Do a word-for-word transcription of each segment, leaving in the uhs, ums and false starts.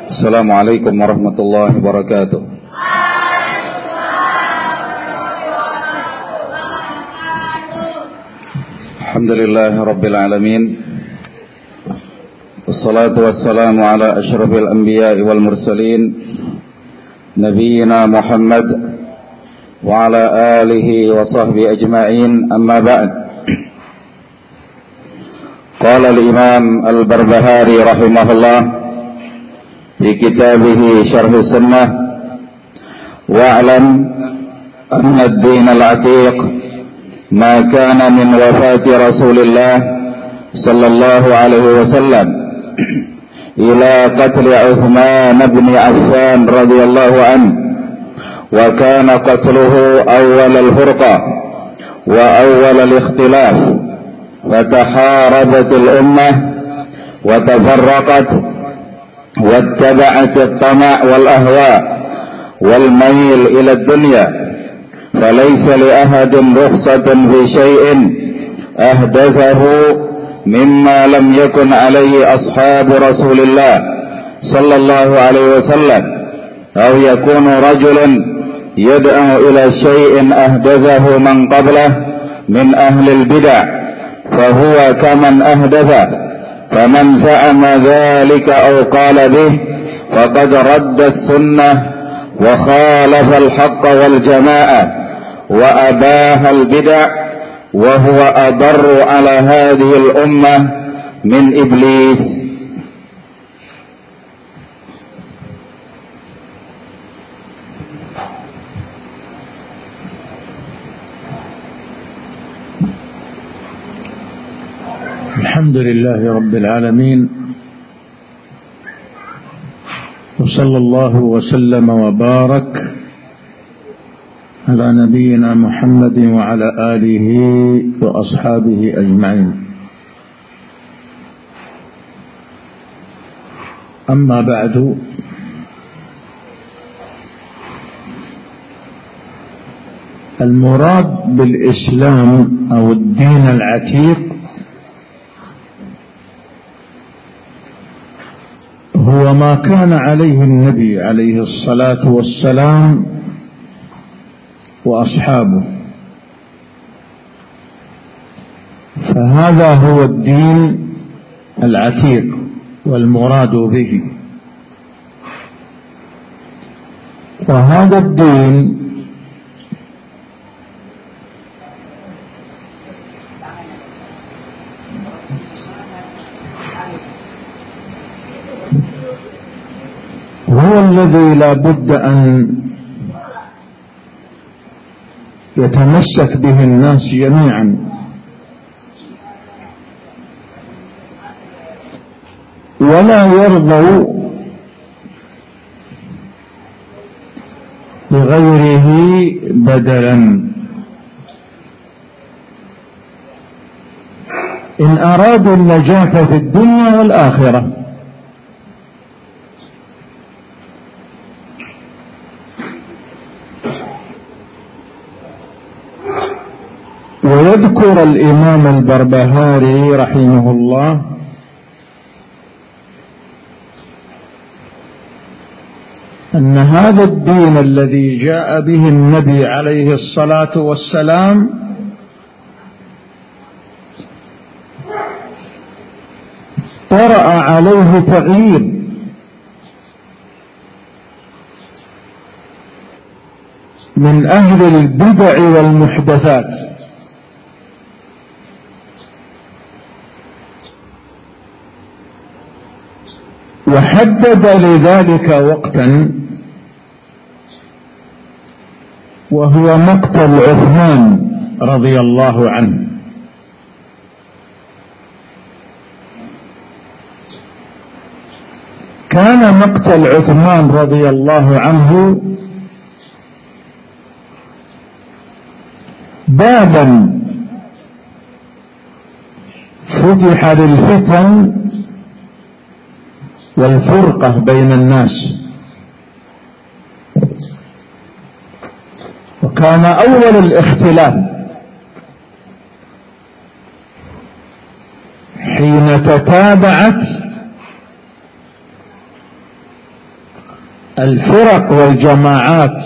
Assalamualaikum warahmatullahi wabarakatuh. Alhamdulillah rabbil alamin. Wassalatu wassalamu ala asyrafil anbiya'i wal mursalin Nabiyyina Muhammad wa ala alihi wa sahbihi ajma'in, amma ba'd. Qala al-imam al-Barbahari rahimahullah fi kitabihi Syarh Sunnah, wa'lam anna ad-din al-'atiq ma kana min wafati Rasulillah sallallahu alaihi wasallam ila qatl Uthman bin Affan radhiyallahu anhu, wa kana qatluhu awwal al-furqa wa awwal al-ikhtilaf, wa taharabat al-ummah wa tafarraqat واتبعت الطمع والأهواء والميل إلى الدنيا، فليس لأحد رخصة في شيء أحدثه مما لم يكن عليه أصحاب رسول الله صلى الله عليه وسلم، أو يكون رجلا يدعو إلى شيء أحدثه من قبله من أهل البدع فهو كمن أحدثه، فمن زعم ذلك أو قال به فقد رد السنة وخالف الحق والجماعة وأباح البدع، وهو أضر على هذه الأمة من إبليس. الحمد لله رب العالمين، وصلى الله وسلم وبارك على نبينا محمد وعلى آله وأصحابه أجمعين. أما بعد، المراد بالإسلام أو الدين العتيق هو ما كان عليه النبي عليه الصلاة والسلام وأصحابه، فهذا هو الدين العتيق والمراد به. وهذا الدين هو الذي لا بد أن يتمسك به الناس جميعا، ولا يرضوا بغيره بدلا. إن أرادوا النجاة في الدنيا والآخرة. ويذكر الإمام البربهاري رحمه الله أن هذا الدين الذي جاء به النبي عليه الصلاة والسلام طرأ عليه تغيير، من أهل البدع والمحدثات، وحدد لذلك وقتا وهو مقتل عثمان رضي الله عنه. كان مقتل عثمان رضي الله عنه بابا فتح للفتن والفرقة بين الناس، وكان أول الاختلاف حين تتابعت الفرق والجماعات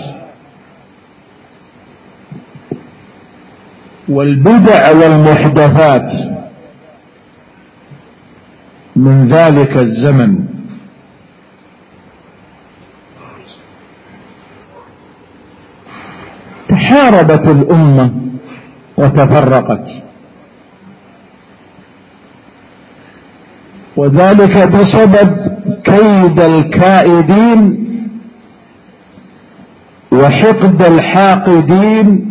والبدع والمحدثات من ذلك الزمن. تحاربت الأمة وتفرقت، وذلك بسبب كيد الكائدين وحقد الحاقدين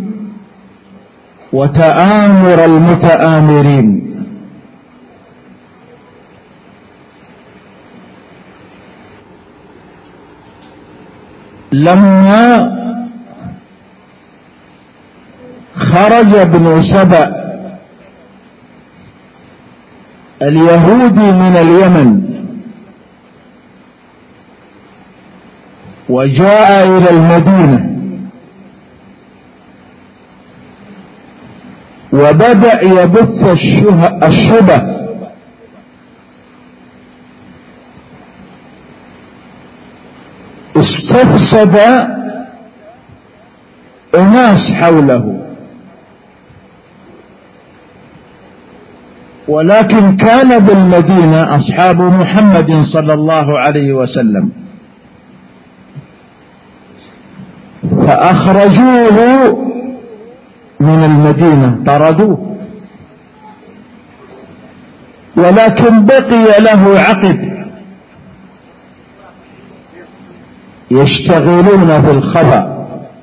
وتآمر المتآمرين. لما خرج ابن سبأ اليهودي من اليمن وجاء إلى المدينة وبدأ يبث الشبه استفسد أناس حوله، ولكن كان بالمدينة أصحاب محمد صلى الله عليه وسلم فأخرجوه من المدينة، طردوه، ولكن بقي له عقب يشتغلون في الخبأ،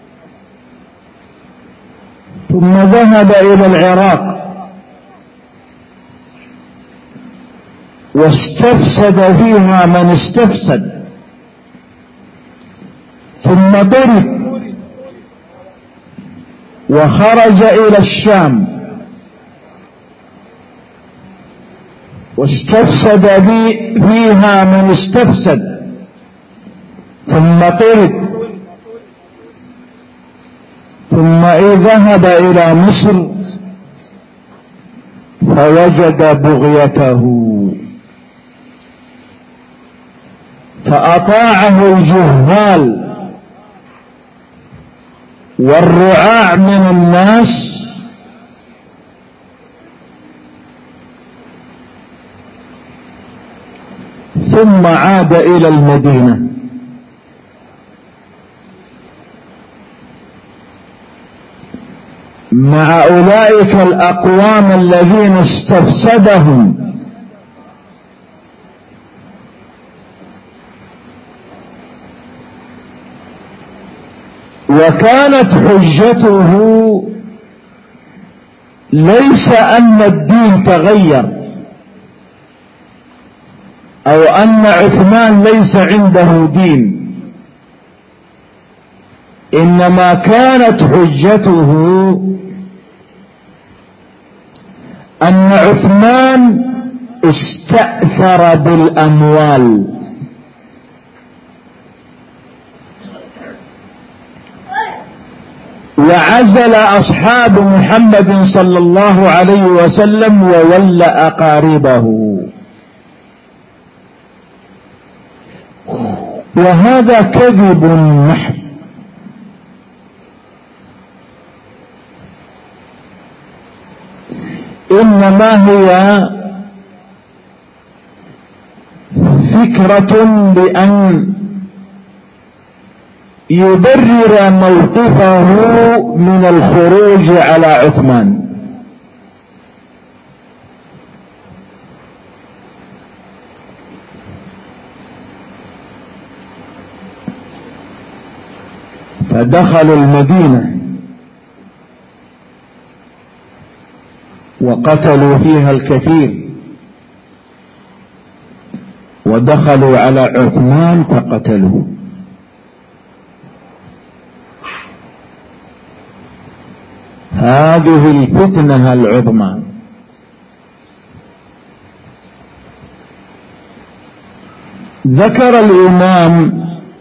ثم ذهب إلى العراق واستفسد فيها من استفسد، ثم ضرب وخرج إلى الشام واستفسد فيها من استفسد، ثم طرد، ثم ذهب إلى مصر فوجد بغيته فأطاعه الجهال والرعاع من الناس ثم عاد إلى المدينة. مع أولئك الأقوام الذين استفسدهم، وكانت حجته ليس أن الدين تغير أو أن عثمان ليس عنده دين، إنما كانت حجته أن عثمان استأثر بالأموال، وعزل أصحاب محمد صلى الله عليه وسلم وولى أقاربه، وهذا كذب محض. إنما هي فكرة بأن يبرر موقفه من الخروج على عثمان. فدخلوا المدينة وقتلوا فيها الكثير، ودخلوا على عثمان فقتلوه. هذه الفتنة العظمى. ذكر الإمام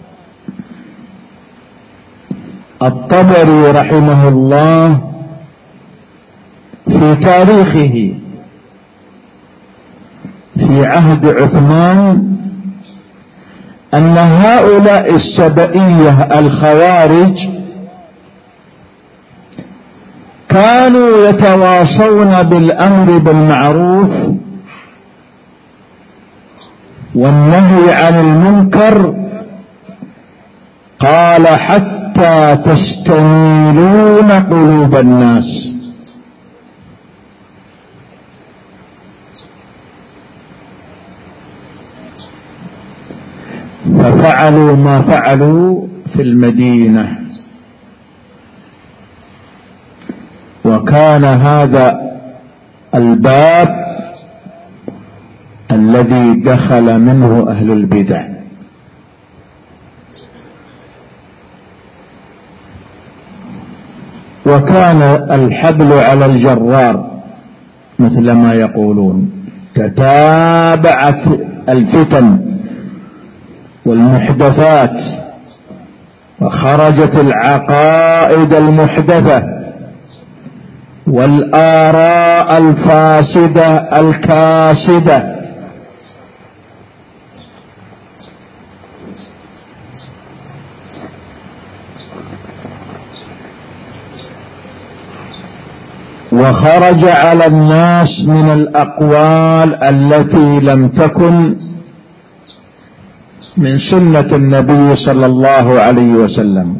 الطبري رحمه الله في تاريخه في عهد عثمان أن هؤلاء السبئية الخوارج كانوا يتواصون بالأمر بالمعروف والنهي عن المنكر، قال حتى تستميلون قلوب الناس. ففعلوا ما فعلوا في المدينة، وكان هذا الباب الذي دخل منه أهل البدع. وكان الحبل على الجرار مثل ما يقولون، تتابعت الفتن والمحدثات وخرجت العقائد المحدثة والآراء الفاسدة الكاسدة، وخرج على الناس من الأقوال التي لم تكن من سنة النبي صلى الله عليه وسلم،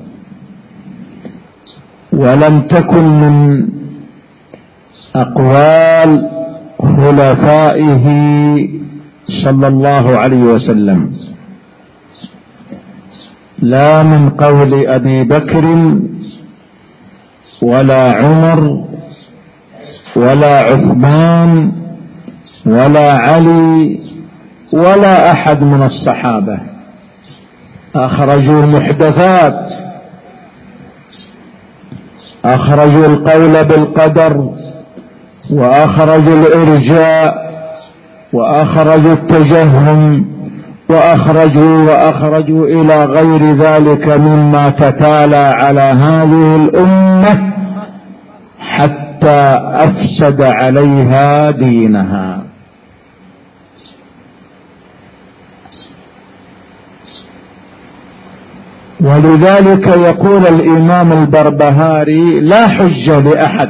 ولم تكن من أقوال خلفائه صلى الله عليه وسلم، لا من قول أبي بكر ولا عمر ولا عثمان ولا علي ولا أحد من الصحابة. أخرجوا محدثات، أخرجوا القول بالقدر، وأخرجوا الإرجاء، وأخرجوا التجهم، وأخرجوا وأخرجوا إلى غير ذلك مما تتالى على هذه الأمة حتى أفسد عليها دينها. ولذلك يقول الإمام البربهاري: لا حجة لأحد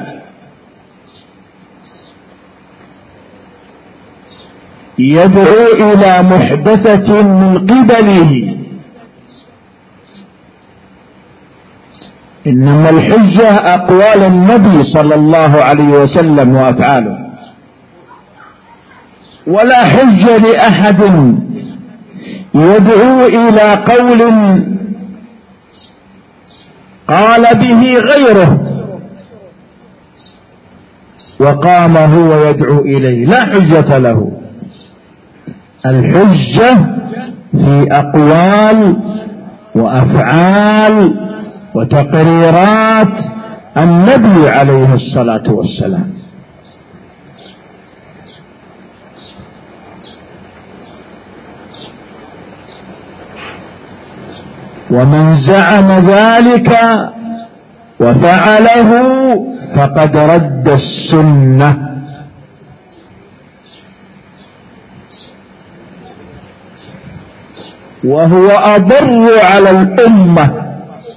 يدعو إلى محدثة من قبله، إنما الحجة أقوال النبي صلى الله عليه وسلم وأفعاله، ولا حجة لأحد يدعو إلى قول قال به غيره وقام هو يدعو إليه، لا حجة له. الحجة في أقوال وأفعال وتقريرات النبي عليه الصلاة والسلام. ومن زعم ذلك وفعله فقد رد السنة. وهو أضر على الأمة،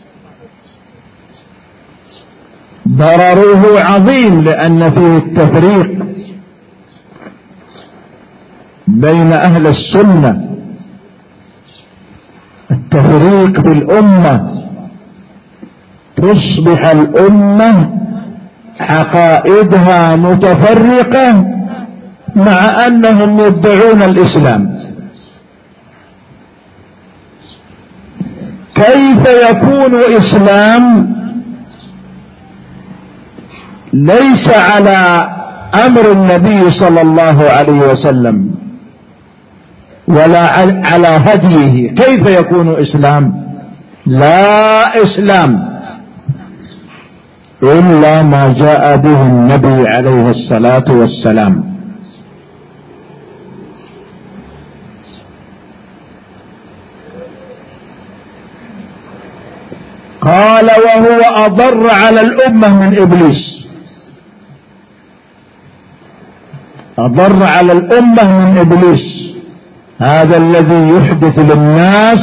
ضرره عظيم، لأن فيه التفريق بين أهل السنة، التفريق في الأمة، تصبح الأمة عقائدها متفرقة مع أنهم يدعون الإسلام. كيف يكون إسلام ليس على أمر النبي صلى الله عليه وسلم ولا على هديه؟ كيف يكون إسلام؟ لا إسلام إلا ما جاء به النبي عليه الصلاة والسلام. قال: وهو أضر على الأمة من إبليس. أضر على الأمة من إبليس. هذا الذي يحدث للناس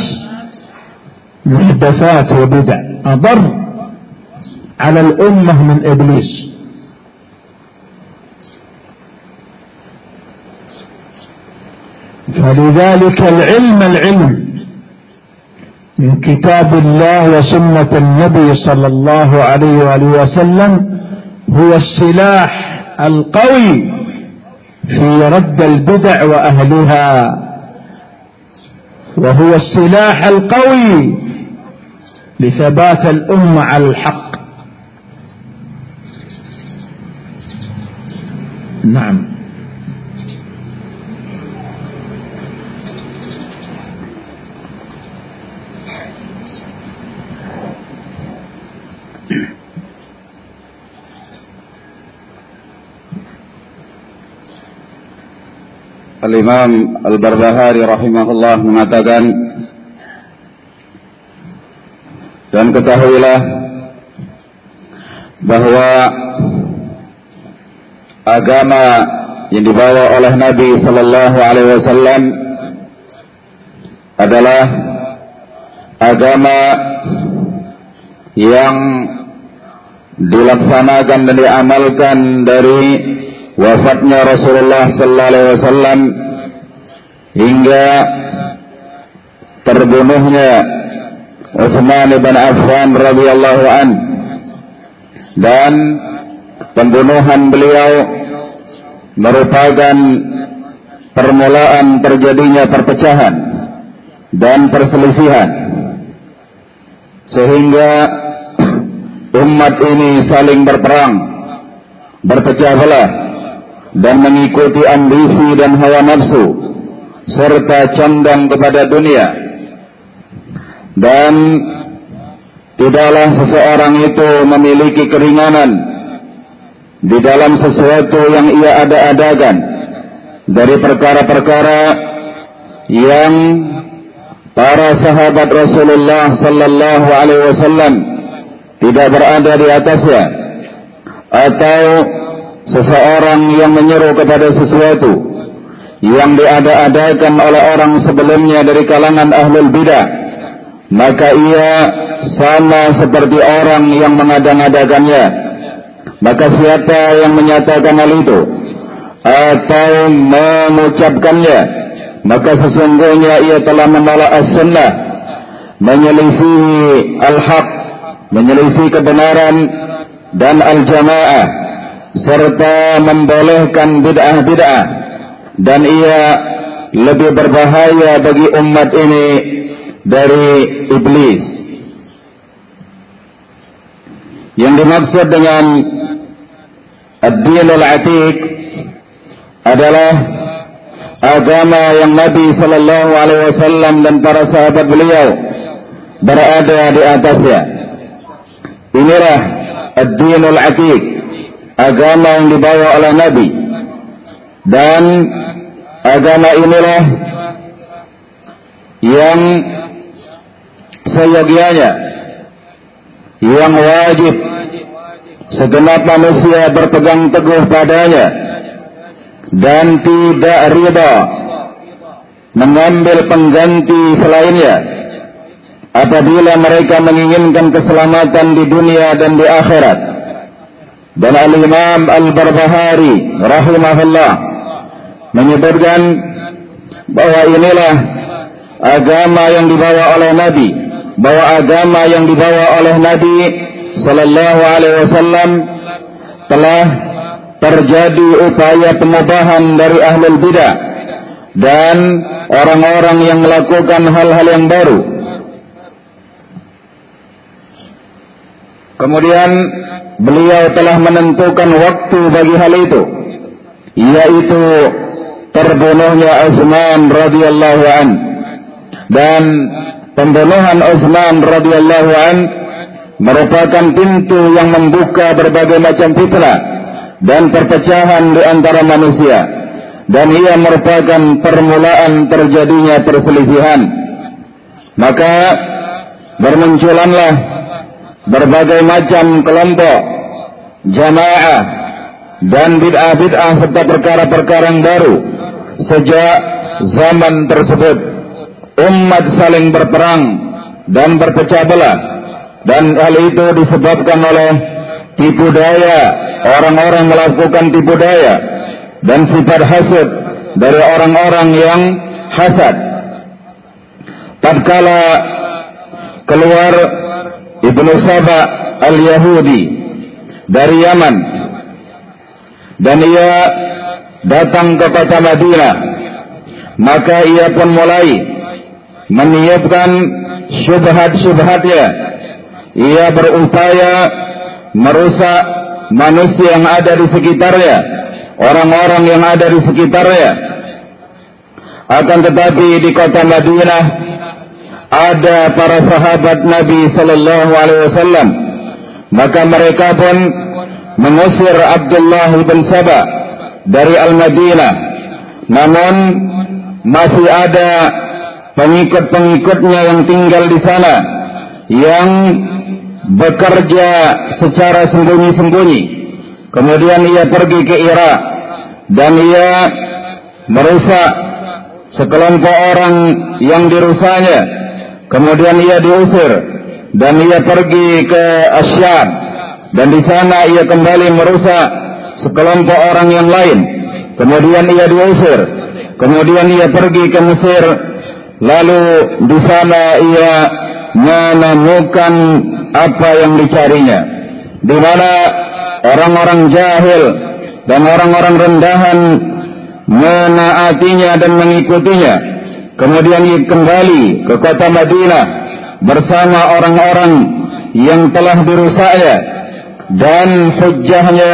محدثات وبدع أضر على الأمة من إبليس. فلذلك العلم العلم من كتاب الله وسنة النبي صلى الله عليه وآله وسلم هو السلاح القوي في رد البدع وأهلها، وهو السلاح القوي لثبات الأمة على الحق. نعم. Al-Imam Al-Barbahari rahimahullah mengatakan, dan ketahuilah bahwa agama yang dibawa oleh Nabi sallallahu alaihi wasallam adalah agama yang dilaksanakan dan diamalkan dari wafatnya Rasulullah sallallahu alaihi wasallam hingga terbunuhnya Utsman bin Affan radhiyallahu an, dan pembunuhan beliau merupakan permulaan terjadinya perpecahan dan perselisihan, sehingga umat ini saling berperang, berpecah belah, dan mengikuti ambisi dan hawa nafsu serta condong kepada dunia. Dan tidaklah seseorang itu memiliki keringanan di dalam sesuatu yang ia ada-adakan dari perkara-perkara yang para sahabat Rasulullah sallallahu alaihi wasallam tidak berada di atasnya, atau seseorang yang menyeru kepada sesuatu yang diada-adakan oleh orang sebelumnya dari kalangan ahlul bidah, maka ia sama seperti orang yang mengada-adakannya. Maka siapa yang menyatakan hal itu atau mengucapkannya, maka sesungguhnya ia telah menolak as-sunnah, menyelisihi al-haq, menyelisihi kebenaran dan al-jamaah, serta membolehkan bid'ah-bid'ah, dan ia lebih berbahaya bagi umat ini dari iblis. Yang dimaksud dengan ad-dinul atiq adalah agama yang Nabi sallallahu alaihi wasallam dan para sahabat beliau berada di atasnya. Inilah ad-dinul atiq, agama yang dibawa oleh Nabi, dan agama inilah yang seyogianya, yang wajib segenap manusia berpegang teguh padanya dan tidak ridha mengambil pengganti selainnya apabila mereka menginginkan keselamatan di dunia dan di akhirat. Dan Al-Imam Al-Barbahari rahimahullah menyebutkan bahwa inilah agama yang dibawa oleh Nabi, bahwa agama yang dibawa oleh Nabi sallallahu alaihi wasallam telah terjadi upaya pemubahan dari ahlul bidah dan orang-orang yang melakukan hal-hal yang baru. Kemudian beliau telah menentukan waktu bagi hal itu, yaitu terbunuhnya Utsman radhiyallahu an. Dan pembunuhan Utsman radhiyallahu an merupakan pintu yang membuka berbagai macam fitnah dan perpecahan di antara manusia, dan ia merupakan permulaan terjadinya perselisihan. Maka bermunculanlah berbagai macam kelompok, jamaah, dan bid'ah-bid'ah serta perkara-perkara yang baru sejak zaman tersebut umat saling berperang dan berpecah belah, dan hal itu disebabkan oleh tipu daya orang-orang melakukan tipu daya dan sifat hasad dari orang-orang yang hasad. Tatkala keluar Ibnu Saba al-Yahudi dari Yaman dan ia datang ke kota Madinah, maka ia pun mulai menyiapkan syubhat-syubhatnya. Ia berupaya merusak manusia yang ada di sekitarnya, orang-orang yang ada di sekitarnya. Akan tetapi di kota Madinah ada para sahabat Nabi sallallahu alaihi wasallam, maka mereka pun mengusir Abdullah bin Saba dari Al-Madinah. Namun masih ada pengikut-pengikutnya yang tinggal di sana, yang bekerja secara sembunyi-sembunyi. Kemudian ia pergi ke Irak dan ia merusak sekelompok orang yang dirusaknya. Kemudian ia diusir dan ia pergi ke Asyam, dan di sana ia kembali merusak sekelompok orang yang lain. Kemudian ia diusir. Kemudian ia pergi ke Mesir. Lalu di sana ia menemukan apa yang dicarinya, di mana orang-orang jahil dan orang-orang rendahan menaatinya dan mengikutinya. Kemudian ia kembali ke kota Madinah bersama orang-orang yang telah dirusaknya, dan hujjahnya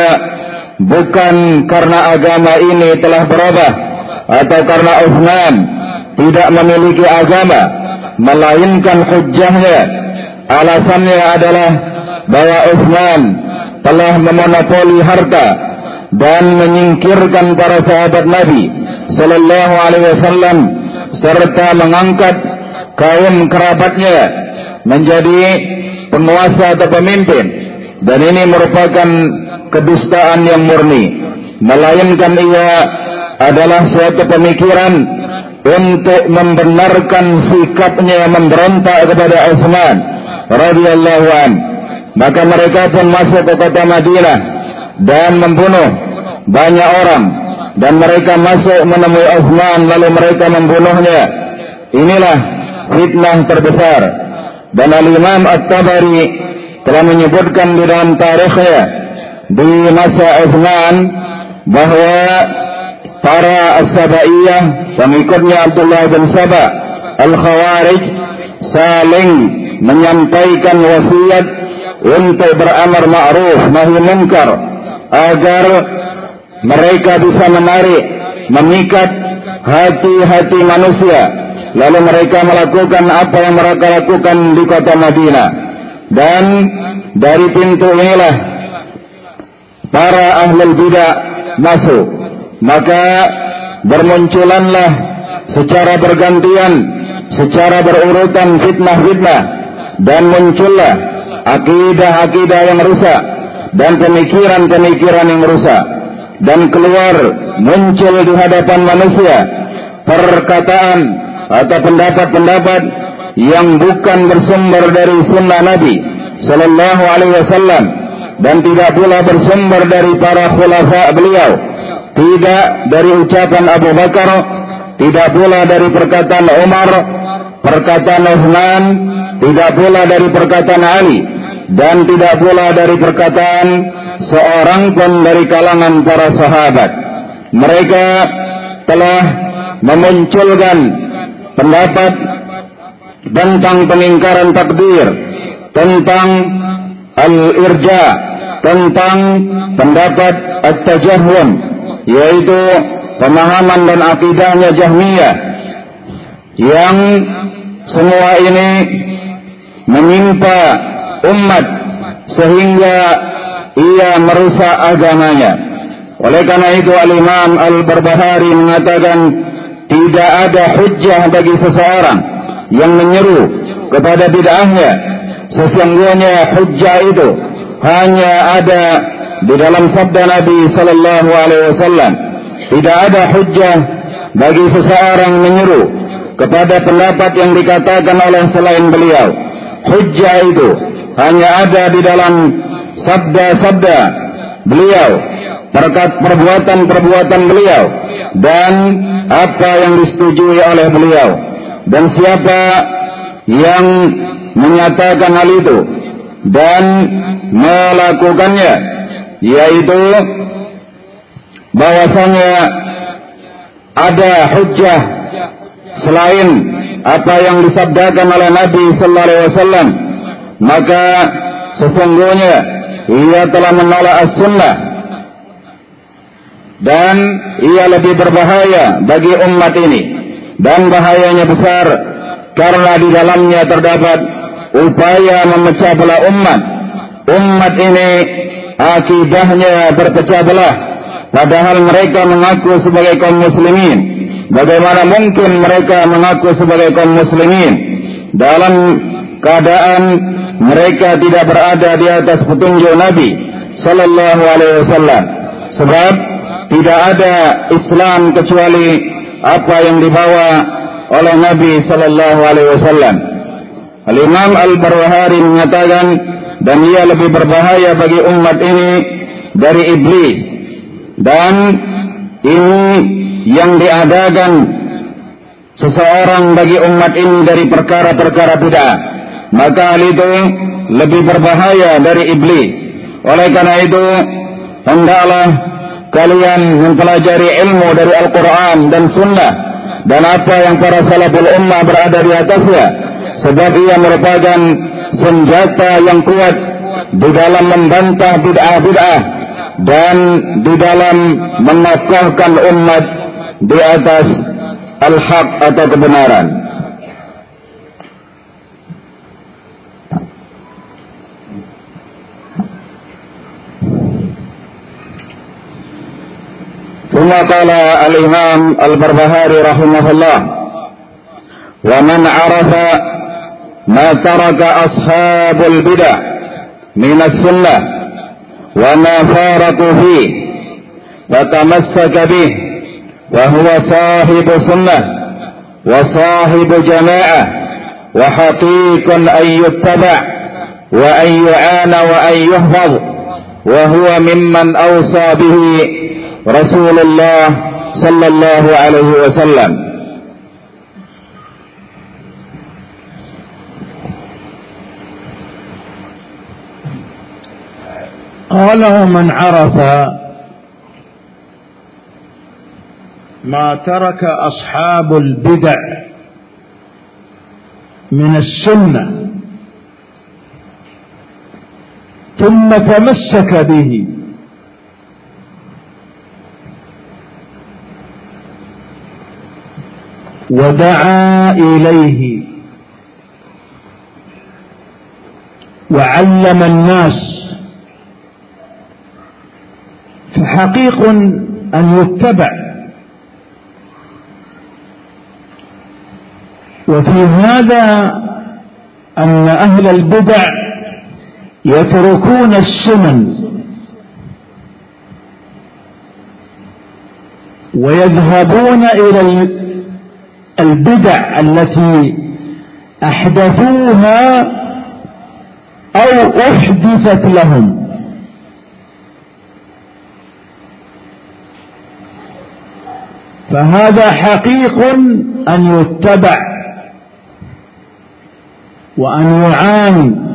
bukan karena agama ini telah berubah atau karena Utsman tidak memiliki agama, melainkan hujjahnya, alasannya adalah bahwa Utsman telah memonopoli harta dan menyingkirkan para sahabat Nabi sallallahu alaihi wasallam serta mengangkat kaum kerabatnya menjadi penguasa atau pemimpin. Dan ini merupakan kedustaan yang murni, melainkan ia adalah suatu pemikiran untuk membenarkan sikapnya memberontak kepada Utsman radhiyallahu an. Maka mereka pun masuk ke kota Madinah dan membunuh banyak orang, dan mereka masuk menemui Utsman lalu mereka membunuhnya. Inilah fitnah terbesar. Dan Al-Imam At-Tabari telah menyebutkan di dalam tarikhnya di masa Utsman bahwa para As-Sabaiyah, pengikutnya Abdullah bin Saba Al-Khawarij, saling menyampaikan wasiat untuk beramar ma'ruf nahi munkar agar mereka bisa menarik, memikat hati-hati manusia. Lalu mereka melakukan apa yang mereka lakukan di kota Madinah. Dan dari pintu inilah para ahlul bidah masuk. Maka bermunculanlah secara bergantian, secara berurutan fitnah-fitnah, dan muncullah akidah-akidah yang rusak dan pemikiran-pemikiran yang rusak. Dan keluar muncul di hadapan manusia perkataan atau pendapat-pendapat yang bukan bersumber dari sunnah Nabi sallallahu alaihi wasallam, dan tidak pula bersumber dari para khulafa beliau, tidak dari ucapan Abu Bakar, tidak pula dari perkataan Umar, perkataan Utsman, tidak pula dari perkataan Ali, dan tidak pula dari perkataan seorang pun dari kalangan para sahabat. Mereka telah memunculkan pendapat tentang pengingkaran takdir, tentang al-irja, tentang pendapat at-tajahhum, yaitu pemahaman dan akidahnya Jahmiyah, yang semua ini menimpa umat sehingga ia merusak agamanya. Oleh karena itu Al-Imam Al-Barbahari mengatakan tidak ada hujjah bagi seseorang yang menyeru kepada bid'ahnya. Sesungguhnya hujjah itu hanya ada di dalam sabda Nabi sallallahu alaihi wasallam. Tidak ada hujjah bagi seseorang menyeru kepada pendapat yang dikatakan oleh selain beliau. Hujjah itu hanya ada di dalam sabda-sabda beliau, perbuatan-perbuatan beliau, dan apa yang disetujui oleh beliau. Dan siapa yang menyatakan hal itu dan melakukannya, yaitu bahwasanya ada hujjah selain apa yang disabdakan oleh Nabi sallallahu alaihi wasallam, maka sesungguhnya ia telah menolak as-sunnah, dan ia lebih berbahaya bagi umat ini, dan bahayanya besar karena di dalamnya terdapat upaya memecah belah umat. Umat ini akidahnya berpecah belah, padahal mereka mengaku sebagai kaum muslimin. Bagaimana mungkin mereka mengaku sebagai kaum muslimin dalam keadaan mereka tidak berada di atas petunjuk Nabi sallallahu alaihi wasallam? Sebab tidak ada Islam kecuali apa yang dibawa oleh Nabi sallallahu alaihi wasallam. Al-Imam Al-Barbahari menyatakan, dan ia lebih berbahaya bagi umat ini dari iblis, dan ini yang diadakan seseorang bagi umat ini dari perkara-perkara bid'ah, maka hal itu lebih berbahaya dari iblis. Oleh karena itu, hendaklah kalian mempelajari ilmu dari Al-Quran dan Sunnah dan apa yang para salaful ummah berada di atasnya, sebab ia merupakan senjata yang kuat di dalam membantah bid'ah-bid'ah dan di dalam mengokohkan umat di atas al-haq atau kebenaran. ثم قال الإمام البربهاري رحمه الله: ومن عرف ما ترك أصحاب البدع من السنة وما فارقوا فيه وتمسك به وهو صاحب سنة وصاحب جماعة وحقيق أن يتبع وأن يعان وأن يحفظ، وهو ممن أوصى به رسول الله صلى الله عليه وسلم. قال: ومن عرف ما ترك أصحاب البدع من السنة ثم تمسك به ودعا إليه وعلم الناس، فحقيق أن يتبع. وفي هذا أن أهل البدع يتركون السنن ويذهبون إلى البدع التي أحدثوها أو أحدثت لهم. فهذا حقيق أن يتبع وأن يعان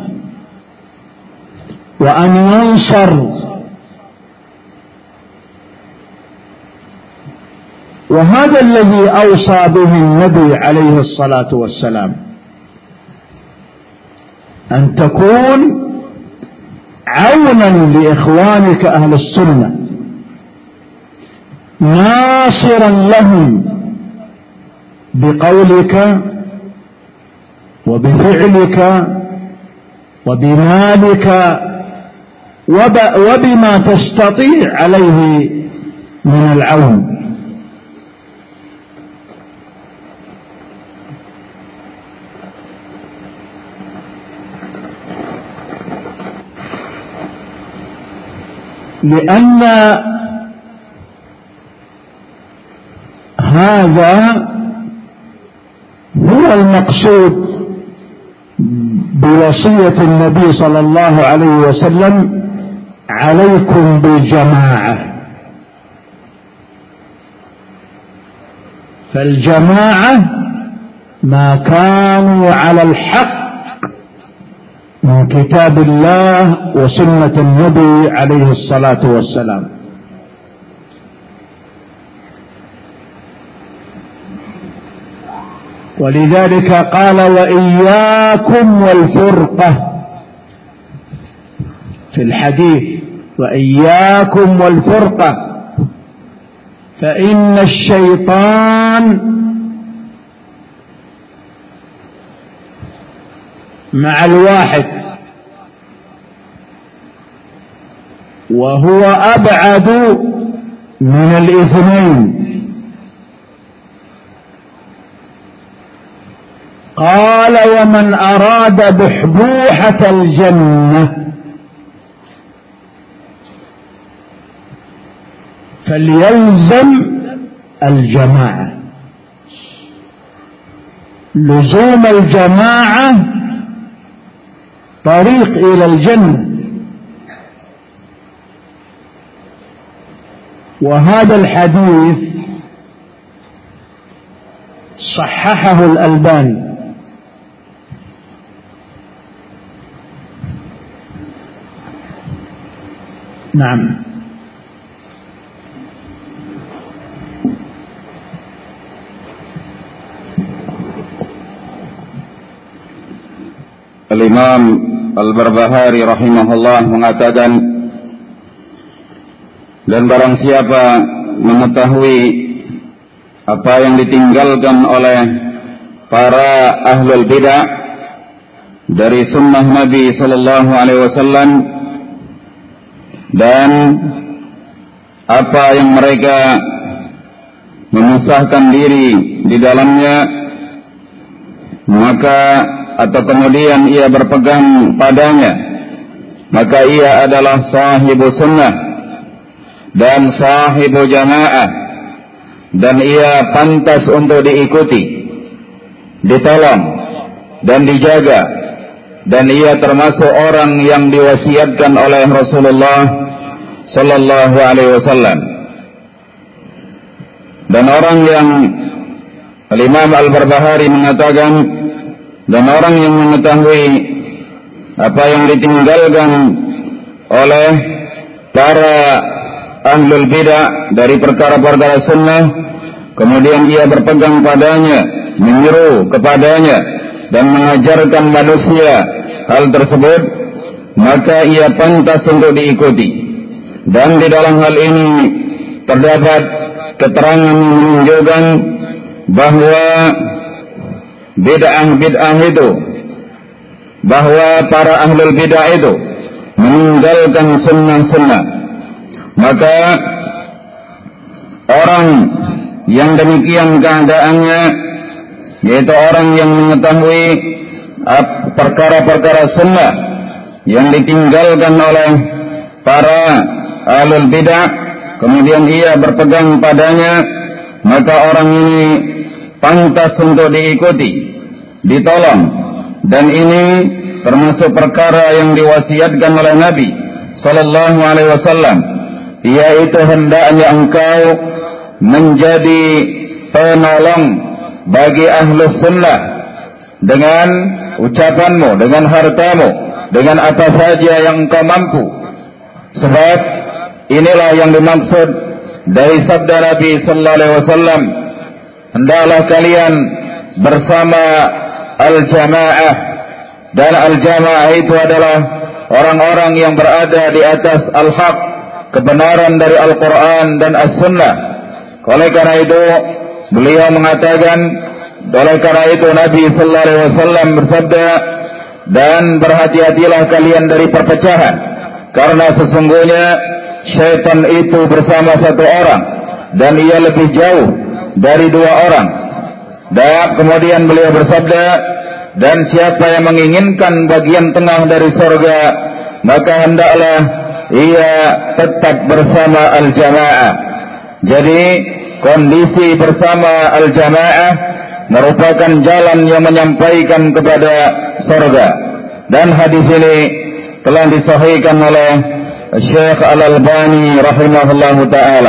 وأن ينصر. وهذا الذي أوصى به النبي عليه الصلاة والسلام، أن تكون عونا لإخوانك أهل السنة، ناصرا لهم بقولك وبفعلك وبمالك وبما تستطيع عليه من العون. لأن هذا هو المقصود بوصية النبي صلى الله عليه وسلم: عليكم بالجماعة. فالجماعة ما كانوا على الحق من كتاب الله وسنة النبي عليه الصلاة والسلام. ولذلك قال: وإياكم والفرقة في الحديث، وإياكم والفرقة، فإن الشيطان مع الواحد وهو أبعد من الاثنين. قال: ومن أراد بحبوحة الجنة فليلزم الجماعة. لزوم الجماعة طريق إلى الجنة. وهذا الحديث صححه الألباني. نعم. Al-Imam Al-Barbahari rahimahullah mengatakan, dan barang siapa mengetahui apa yang ditinggalkan oleh para ahlul bidah dari sunnah Nabi sallallahu alaihi wasallam dan apa yang mereka memisahkan diri di dalamnya, maka atau kemudian ia berpegang padanya, maka ia adalah sahibu sunnah dan sahibu jamaah, dan ia pantas untuk diikuti, ditolong dan dijaga, dan ia termasuk orang yang diwasiatkan oleh Rasulullah sallallahu alaihi wasallam. Dan orang yang Al-Imam Al-Barbahari mengatakan, dan orang yang mengetahui apa yang ditinggalkan oleh para ahlul bidah dari perkara-perkara sunnah, kemudian ia berpegang padanya, menyeru kepadanya dan mengajarkan manusia hal tersebut, maka ia pantas untuk diikuti. Dan di dalam hal ini terdapat keterangan yang menunjukkan bahwa bid'ah-bid'ah itu, bahwa para ahlul bid'ah itu meninggalkan sunnah-sunnah. Maka orang yang demikian keadaannya, yaitu orang yang mengetahui perkara-perkara sunnah yang ditinggalkan oleh para ahlul bid'ah, kemudian ia berpegang padanya, maka orang ini pantas untuk diikuti, ditolong. Dan ini termasuk perkara yang diwasiatkan oleh Nabi sallallahu alaihi wasallam, yaitu hendaknya engkau menjadi penolong bagi ahlus sunnah dengan ucapanmu, dengan hartamu, dengan apa saja yang engkau mampu. Sebab inilah yang dimaksud dari sabda Nabi sallallahu alaihi wasallam, hendaklah kalian bersama al-jamaah. Dan al-jamaah itu adalah orang-orang yang berada di atas al-haq, kebenaran dari Al-Quran dan As-Sunnah. Oleh karena itu beliau mengatakan, oleh karena itu Nabi sallallahu alaihi wasallam bersabda, dan berhati-hatilah kalian dari perpecahan, karena sesungguhnya syaitan itu bersama satu orang dan ia lebih jauh dari dua orang. Dan kemudian beliau bersabda, dan siapa yang menginginkan bagian tengah dari surga, maka hendaklah ia tetap bersama al-jamaah. Jadi kondisi bersama al-jamaah merupakan jalan yang menyampaikan kepada surga. Dan hadis ini telah disahihkan oleh Syekh Al-Albani rahimahullahu ta'ala.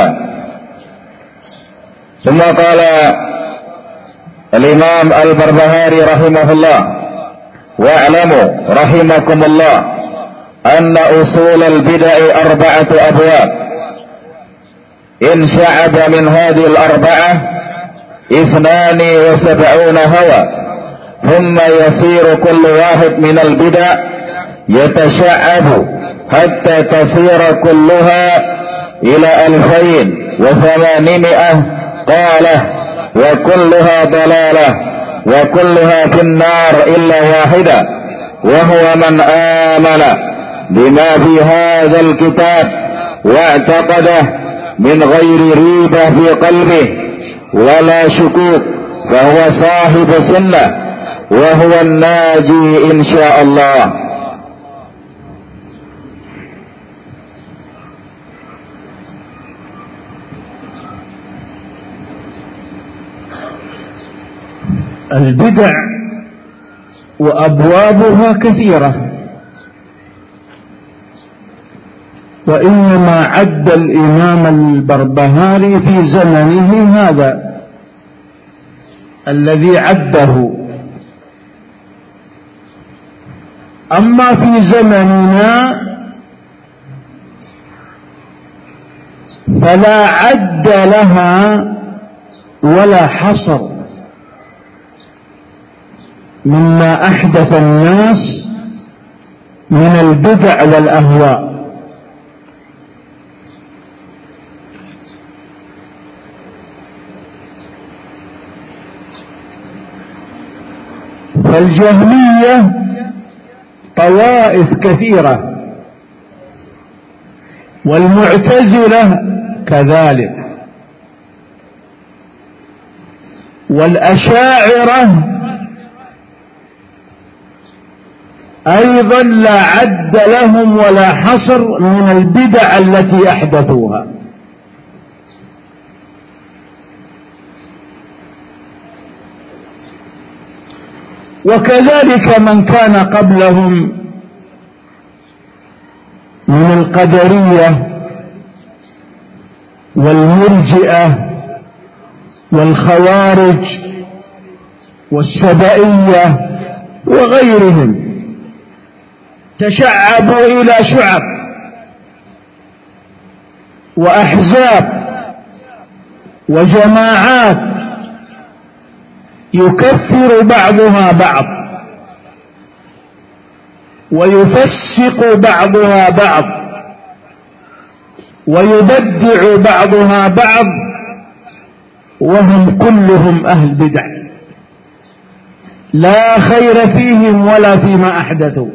Thumma qala al-Imam Al-Barbahari rahimahullah, wa'lamu rahimakumullah anna usul al-bid'ah arba'atu abwab. In sya'aba min hadhihi al-arba'ah ithnani wa sab'una hawa, thumma yasiru kullu wahid min al-bid'ah yatasha'abu hatta tasira kulluha ila alfayn wa thamanimi'ah qalah wa kulluha dalalah wa kulluha fin nar illa wahida wa huwa man amana bima fi hadzal kitab wa i'taqadah min ghairi riba fi qalbihi wa la shukuk fa huwa sahibu sunnah wa huwa an-naji insyaallah. البدع وأبوابها كثيرة، وإنما عد الإمام البربهاري في زمنه هذا الذي عده. أما في زمننا فلا عد لها ولا حصر مما أحدث الناس من البدع والأهواء. فالجهمية طوائف كثيرة، والمعتزلة كذلك، والأشاعرة أيضا لا عد لهم ولا حصر من البدع التي أحدثوها. وكذلك من كان قبلهم من القدرية والمرجئة والخوارج والسبائية وغيرهم، تشعبوا إلى شعب وأحزاب وجماعات يكفر بعضها بعض ويفسق بعضها بعض ويبدع بعضها بعض، وهم كلهم أهل بدع لا خير فيهم ولا فيما أحدثوا.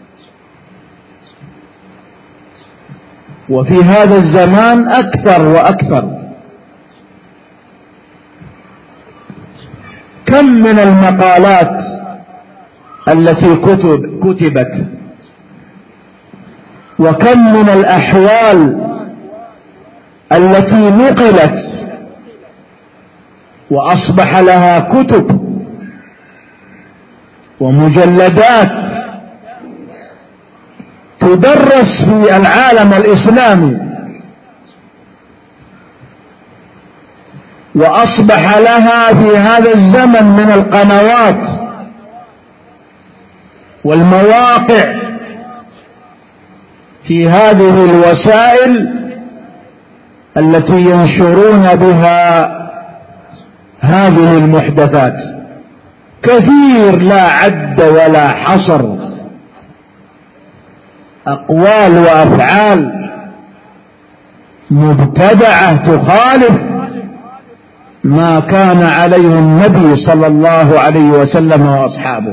وفي هذا الزمان أكثر وأكثر. كم من المقالات التي كتب كتبت، وكم من الأحوال التي نقلت وأصبح لها كتب ومجلدات تدرس في العالم الإسلامي، وأصبح لها في هذا الزمن من القنوات والمواقع في هذه الوسائل التي ينشرون بها هذه المحدثات كثير لا عد ولا حصر، أقوال وأفعال مبتدعة تخالف ما كان عليه النبي صلى الله عليه وسلم وأصحابه.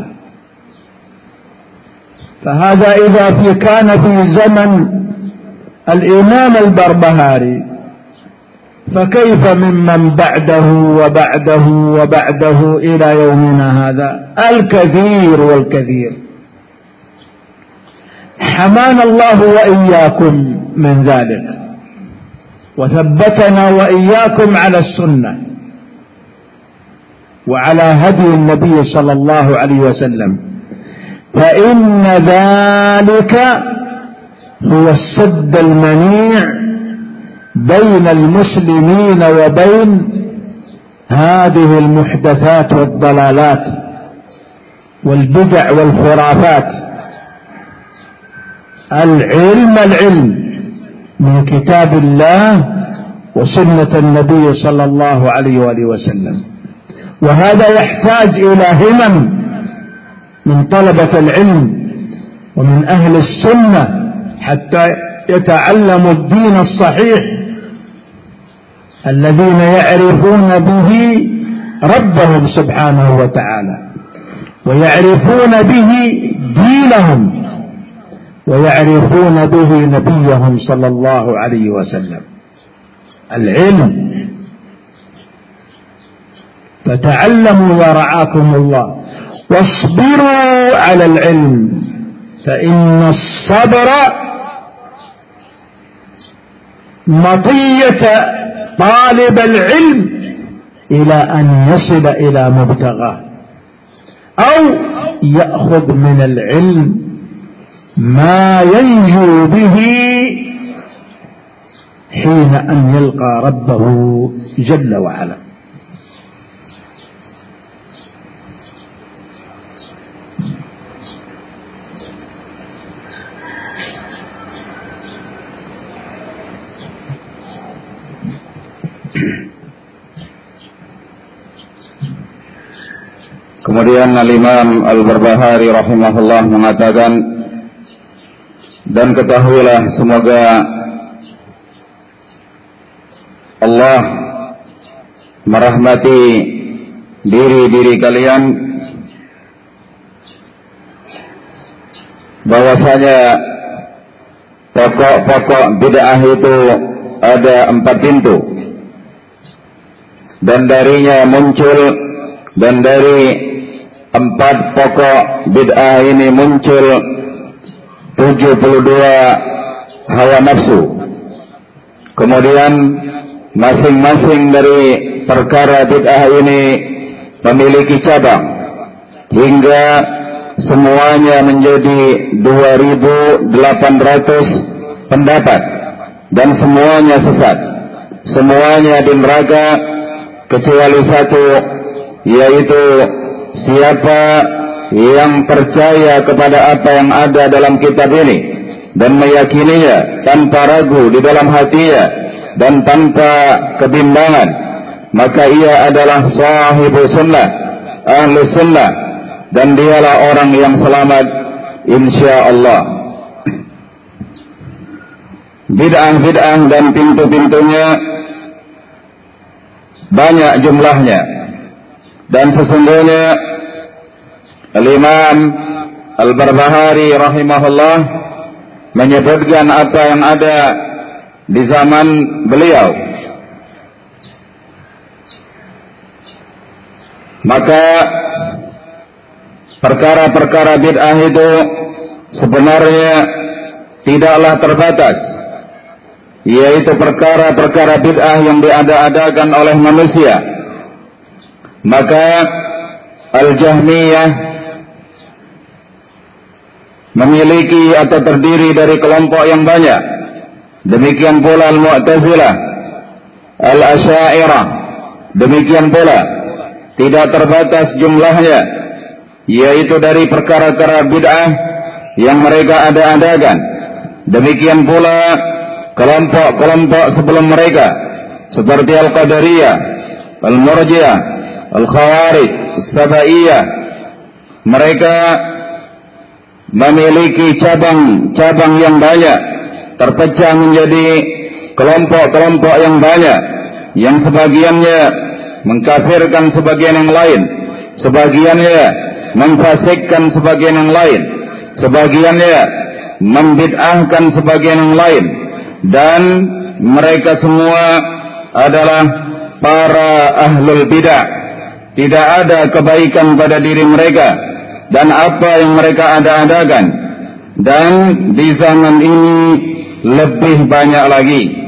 فهذا إذا في كان في زمن الإمام البربهاري، فكيف ممن بعده وبعده وبعده إلى يومنا هذا؟ الكثير والكثير. حمانا الله وإياكم من ذلك. وثبتنا وإياكم على السنة وعلى هدي النبي صلى الله عليه وسلم، فإن ذلك هو السد المنيع بين المسلمين وبين هذه المحدثات والضلالات والبدع والخرافات. العلم العلم من كتاب الله وسنة النبي صلى الله عليه وآله وسلم، وهذا يحتاج إلى همم من طلبة العلم ومن أهل السنة حتى يتعلموا الدين الصحيح الذين يعرفون به ربهم سبحانه وتعالى، ويعرفون به دينهم، ويعرفون به نبيهم صلى الله عليه وسلم. العلم، فتعلموا يا رعاكم الله، واصبروا على العلم، فإن الصبر مطية طالب العلم إلى أن يصل إلى مبتغاه، أو يأخذ من العلم ما ينجو به حين أن يلقى ربه جل وعلا. Kemudian Al-Imam Al-Barbahari rahimahullah mengatakan, dan ketahuilah semoga Allah merahmati diri-diri kalian bahwasanya pokok-pokok bid'ah itu ada empat pintu, dan darinya muncul, dan dari empat pokok bid'ah ini muncul tujuh puluh dua hawa nafsu. Kemudian masing-masing dari perkara bid'ah ini memiliki cabang, hingga semuanya menjadi dua ribu delapan ratus pendapat, dan semuanya sesat, semuanya di neraka kecuali satu, yaitu siapa yang percaya kepada apa yang ada dalam kitab ini dan meyakininya tanpa ragu di dalam hatinya dan tanpa kebimbangan, maka ia adalah sahibu sunnah, ahlu sunnah, dan dialah orang yang selamat insyaallah. Bid'ah-bid'ah dan pintu-pintunya banyak jumlahnya, dan sesungguhnya Al-Imam Al-Barbahari rahimahullah menyebutkan apa yang ada di zaman beliau. Maka perkara-perkara bid'ah itu sebenarnya tidaklah terbatas, yaitu perkara-perkara bid'ah yang diada-adakan oleh manusia. Maka Al-Jahmiyah memiliki atau terdiri dari kelompok yang banyak. Demikian pula Al-Mu'tazilah, Al-Asy'ariyah, demikian pula tidak terbatas jumlahnya, yaitu dari perkara-perkara bid'ah yang mereka ada-adakan. Demikian pula kelompok-kelompok sebelum mereka seperti Al-Qadariyah, Al-Murji'ah, Al-Khawarij, As-Sabaiyah. Mereka memiliki cabang-cabang yang banyak, terpecah menjadi kelompok-kelompok yang banyak, yang sebagiannya mengkafirkan sebagian yang lain, sebagiannya memfasikkan sebagian yang lain, sebagiannya membid'ahkan sebagian yang lain, dan mereka semua adalah para ahlul bid'ah. Tidak ada kebaikan pada diri mereka dan apa yang mereka ada-adakan. Dan di zaman ini lebih banyak lagi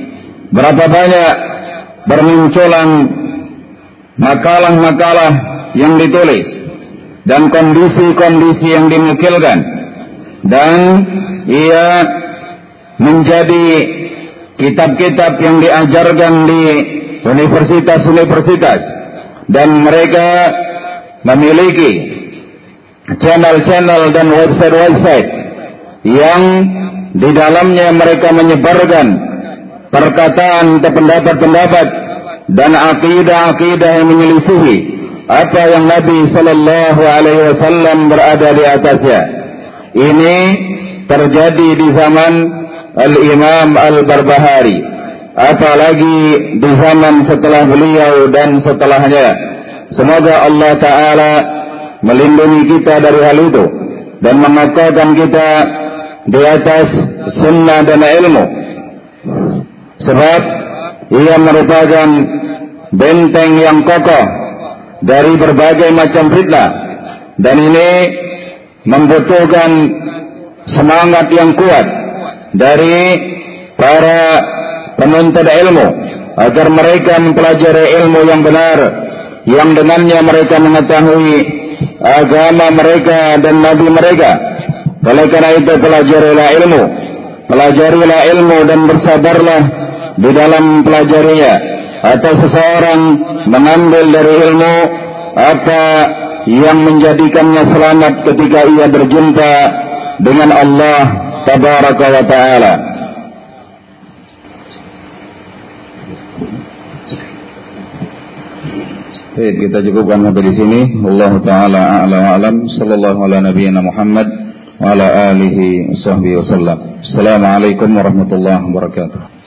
berapa banyak bermunculan makalah-makalah yang ditulis dan kondisi-kondisi yang dinukilkan, dan ia menjadi kitab-kitab yang diajarkan di universitas-universitas, dan mereka memiliki channel-channel dan website-website yang di dalamnya mereka menyebarkan perkataan atau pendapat-pendapat dan akidah-akidah yang menyelisihi apa yang Nabi Sallallahu Alaihi Wasallam berada di atasnya. Ini terjadi di zaman Al-Imam Al-Barbahari, apalagi di zaman setelah beliau dan setelahnya. Semoga Allah Ta'ala melindungi kita dari hal itu dan mengokohkan kita di atas sunnah dan ilmu, sebab ia merupakan benteng yang kokoh dari berbagai macam fitnah, dan ini membutuhkan semangat yang kuat dari para penuntut ilmu agar mereka mempelajari ilmu yang benar, yang dengannya mereka mengetahui agama mereka dan nabi mereka. Oleh karena itu, pelajarilah ilmu, pelajarilah ilmu dan bersabarlah di dalam pelajarinya. Atau seseorang mengambil dari ilmu apa yang menjadikannya selamat ketika ia berjumpa dengan Allah Tabaraka wa Ta'ala. Baik, kita cukupkan sampai di sini. Allah Ta'ala a'la wa alam. Sallallahu ala nabiyyina Muhammad wa ala alihi wa sahbihi wasallam. Assalamualaikum warahmatullahi wabarakatuh.